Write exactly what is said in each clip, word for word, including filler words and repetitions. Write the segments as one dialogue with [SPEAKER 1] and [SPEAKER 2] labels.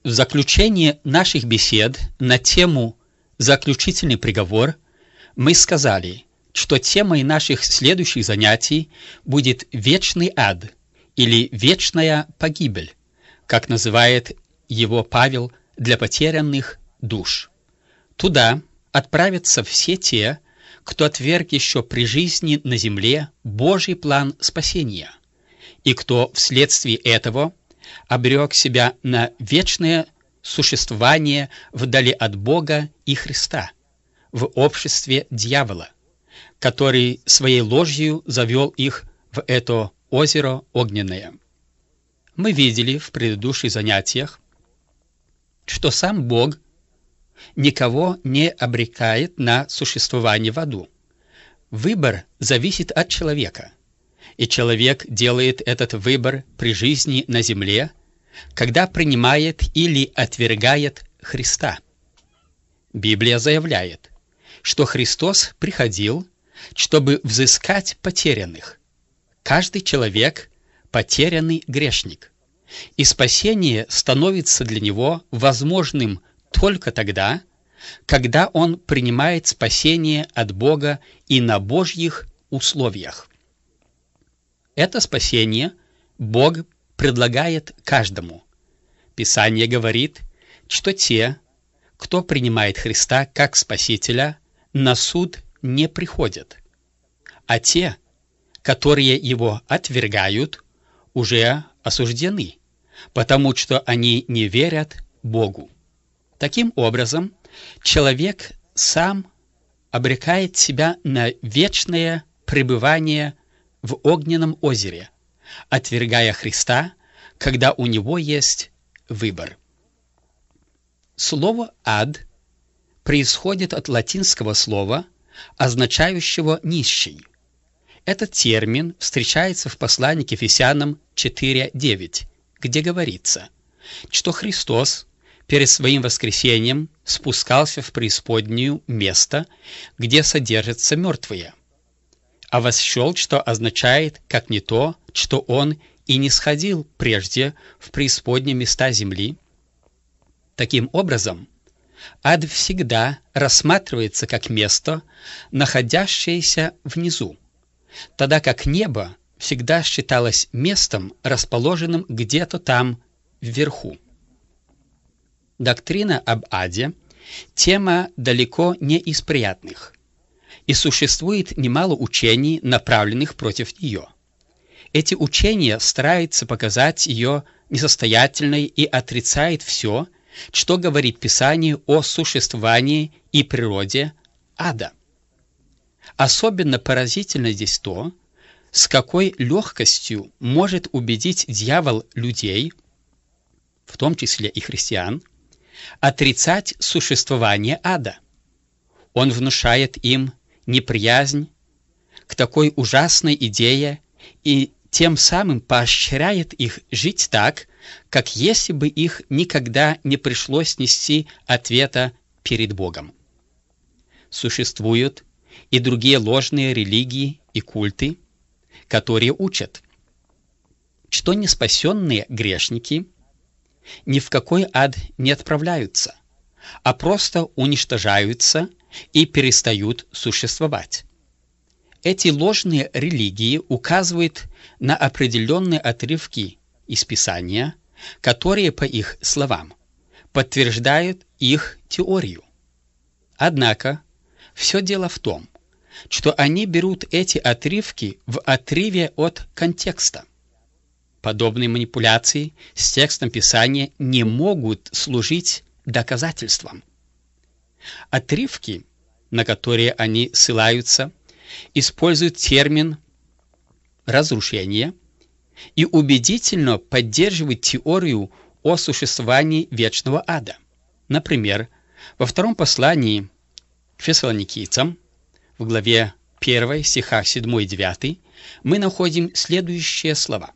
[SPEAKER 1] В заключение наших бесед на тему «Заключительный приговор» мы сказали, что темой наших следующих занятий будет вечный ад или вечная погибель, как называет его Павел, для потерянных душ. Туда отправятся все те, кто отверг еще при жизни на земле Божий план спасения, и кто вследствие этого обрек себя на вечное существование вдали от Бога и Христа, в обществе дьявола, который своей ложью завел их в это озеро огненное. Мы видели в предыдущих занятиях, что сам Бог никого не обрекает на существование в аду. Выбор зависит от человека, и человек делает этот выбор при жизни на земле, когда принимает или отвергает Христа. Библия заявляет, что Христос приходил, чтобы взыскать потерянных. Каждый человек – потерянный грешник, и спасение становится для него возможным только тогда, когда он принимает спасение от Бога и на Божьих условиях. Это спасение Бог предлагает каждому. Писание говорит, что те, кто принимает Христа как Спасителя, на суд не приходят, а те, которые Его отвергают, уже осуждены, потому что они не верят Богу. Таким образом, человек сам обрекает себя на вечное пребывание в огненном озере, отвергая Христа, когда у него есть выбор. Слово «ад» происходит от латинского слова, означающего «нищий». Этот термин встречается в послании к Ефесянам четыре девять, где говорится, что Христос перед своим воскресением спускался в преисподнюю место, где содержатся мертвые, а восчел, что означает как не то, что Он и не сходил прежде в преисподние места земли. Таким образом, ад всегда рассматривается как место, находящееся внизу, тогда как небо всегда считалось местом, расположенным где-то там вверху. Доктрина об аде – тема далеко не из приятных, и существует немало учений, направленных против нее. Эти учения стараются показать ее несостоятельной и отрицают все, что говорит Писание о существовании и природе ада. Особенно поразительно здесь то, с какой легкостью может убедить дьявол людей, в том числе и христиан, отрицать существование ада. Он внушает им неприязнь к такой ужасной идее и тем самым поощряет их жить так, как если бы их никогда не пришлось нести ответа перед Богом. Существуют и другие ложные религии и культы, которые учат, что неспасенные грешники ни в какой ад не отправляются, а просто уничтожаются и перестают существовать. Эти ложные религии указывают на определенные отрывки из Писания, которые, по их словам, подтверждают их теорию. Однако, все дело в том, что они берут эти отрывки в отрыве от контекста. Подобные манипуляции с текстом Писания не могут служить доказательством. Отрывки, на которые они ссылаются, используют термин «разрушение» и убедительно поддерживают теорию о существовании вечного ада. Например, во втором послании к Фессалоникийцам, в главе первой, стихах седьмой и девятый, мы находим следующие слова.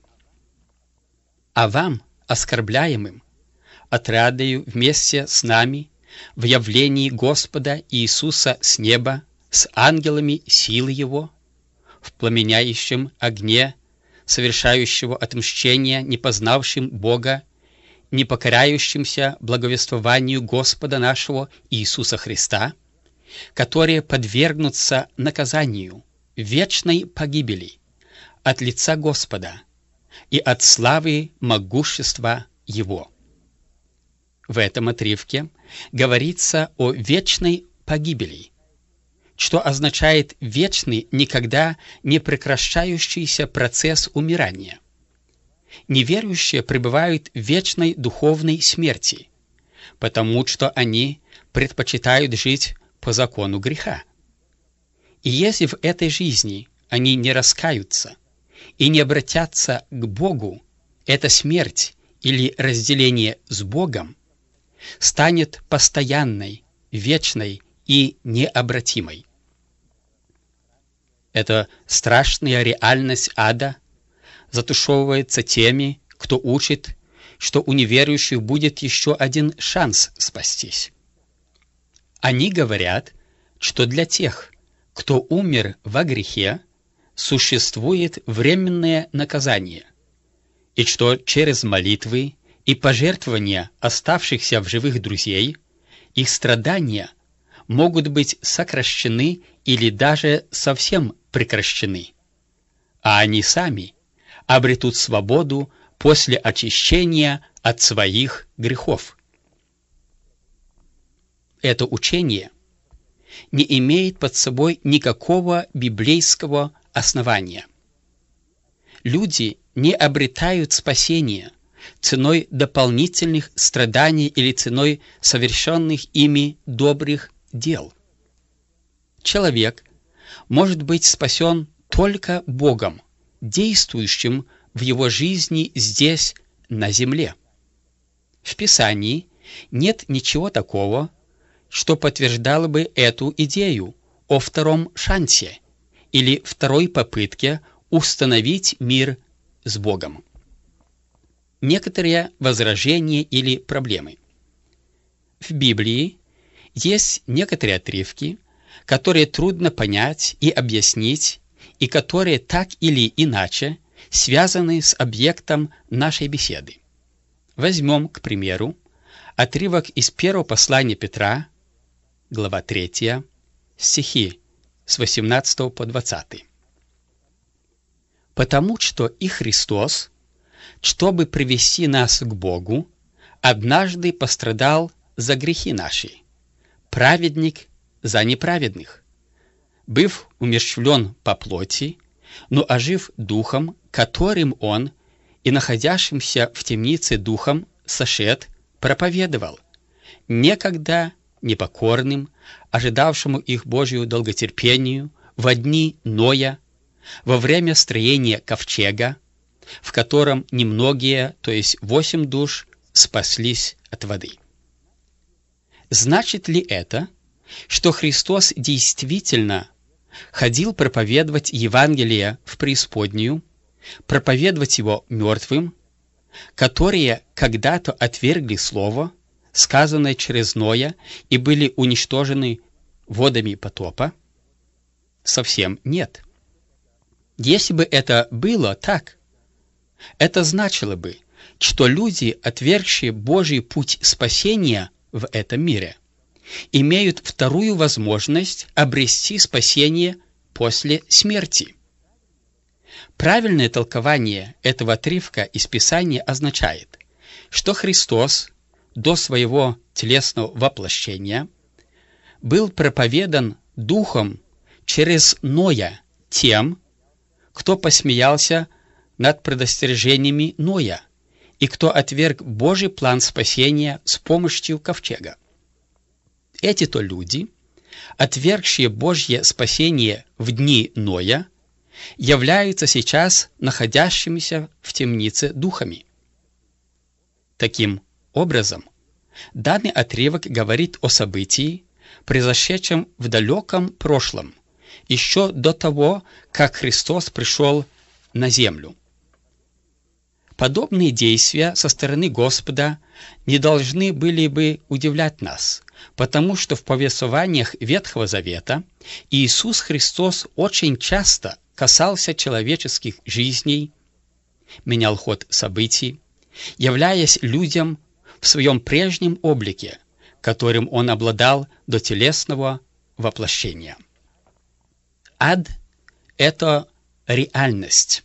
[SPEAKER 1] «А вам, оскорбляемым, отрадою вместе с нами в явлении Господа Иисуса с неба, с ангелами силы Его, в пламеняющем огне, совершающего отмщение непознавшим Бога не покоряющимся благовествованию Господа нашего Иисуса Христа, которые подвергнутся наказанию, вечной погибели от лица Господа и от славы могущества Его. В этом отрывке говорится о вечной погибели, что означает вечный, никогда не прекращающийся процесс умирания. Неверующие пребывают в вечной духовной смерти, потому что они предпочитают жить по закону греха. И если в этой жизни они не раскаются и не обратятся к Богу, эта смерть или разделение с Богом станет постоянной, вечной и необратимой. Эта страшная реальность ада затушевывается теми, кто учит, что у неверующих будет еще один шанс спастись. Они говорят, что для тех, кто умер во грехе, существует временное наказание, и что через молитвы и пожертвования оставшихся в живых друзей их страдания могут быть сокращены или даже совсем прекращены, а они сами обретут свободу после очищения от своих грехов. Это учение не имеет под собой никакого библейского основания. Люди не обретают спасения ценой дополнительных страданий или ценой совершенных ими добрых дел. Человек может быть спасен только Богом, действующим в его жизни здесь, на земле. В Писании нет ничего такого, что подтверждало бы эту идею о втором шансе или второй попытке установить мир с Богом. Некоторые возражения или проблемы. В Библии есть некоторые отрывки, которые трудно понять и объяснить, и которые так или иначе связаны с объектом нашей беседы. Возьмем, к примеру, отрывок из первого послания Петра, глава третья, стихи с восемнадцатого по двадцатый. «Потому что и Христос, чтобы привести нас к Богу, однажды пострадал за грехи наши, праведник за неправедных, быв умерщвлен по плоти, но ожив духом, которым он и находящимся в темнице духом сошед, проповедовал, некогда непокорным, ожидавшему их Божию долготерпению во дни Ноя, во время строения ковчега, в котором немногие, то есть восемь душ, спаслись от воды». Значит ли это, что Христос действительно ходил проповедовать Евангелие в преисподнюю, проповедовать его мертвым, которые когда-то отвергли Слово, сказанное через Ноя, и были уничтожены водами потопа? Совсем нет. Если бы это было так, это значило бы, что люди, отвергшие Божий путь спасения в этом мире, имеют вторую возможность обрести спасение после смерти. Правильное толкование этого отрывка из Писания означает, что Христос до своего телесного воплощения был проповедан Духом через Ноя тем, кто посмеялся над предостережениями Ноя и кто отверг Божий план спасения с помощью ковчега. Эти-то люди, отвергшие Божье спасение в дни Ноя, являются сейчас находящимися в темнице духами. Таким образом, данный отрывок говорит о событии, произошедшем в далеком прошлом, еще до того, как Христос пришел на землю. Подобные действия со стороны Господа не должны были бы удивлять нас, потому что в повествованиях Ветхого Завета Иисус Христос очень часто касался человеческих жизней, менял ход событий являясь людям в своем прежнем облике, которым он обладал до телесного воплощения. Ад — это реальность.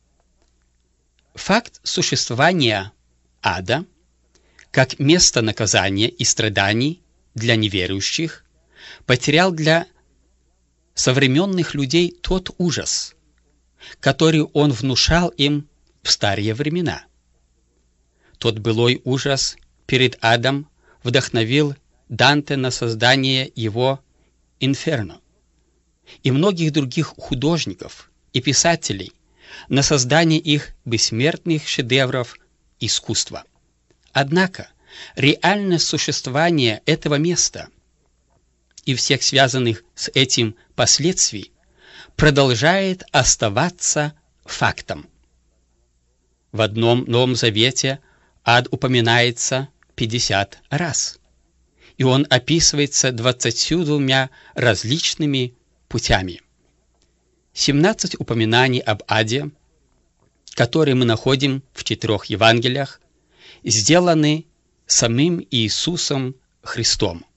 [SPEAKER 1] Факт существования ада как место наказания и страданий для неверующих потерял для современных людей тот ужас, который он внушал им в старые времена. Тот былой ужас перед адом вдохновил Данте на создание его «Инферно» и многих других художников и писателей на создание их бессмертных шедевров искусства. Однако реальность существования этого места и всех связанных с этим последствий продолжает оставаться фактом. В одном Новом Завете ад упоминается пятьдесят раз, и он описывается двадцатью двумя различными путями. семнадцать упоминаний об аде, которые мы находим в четырех Евангелиях, сделаны самим Иисусом Христом.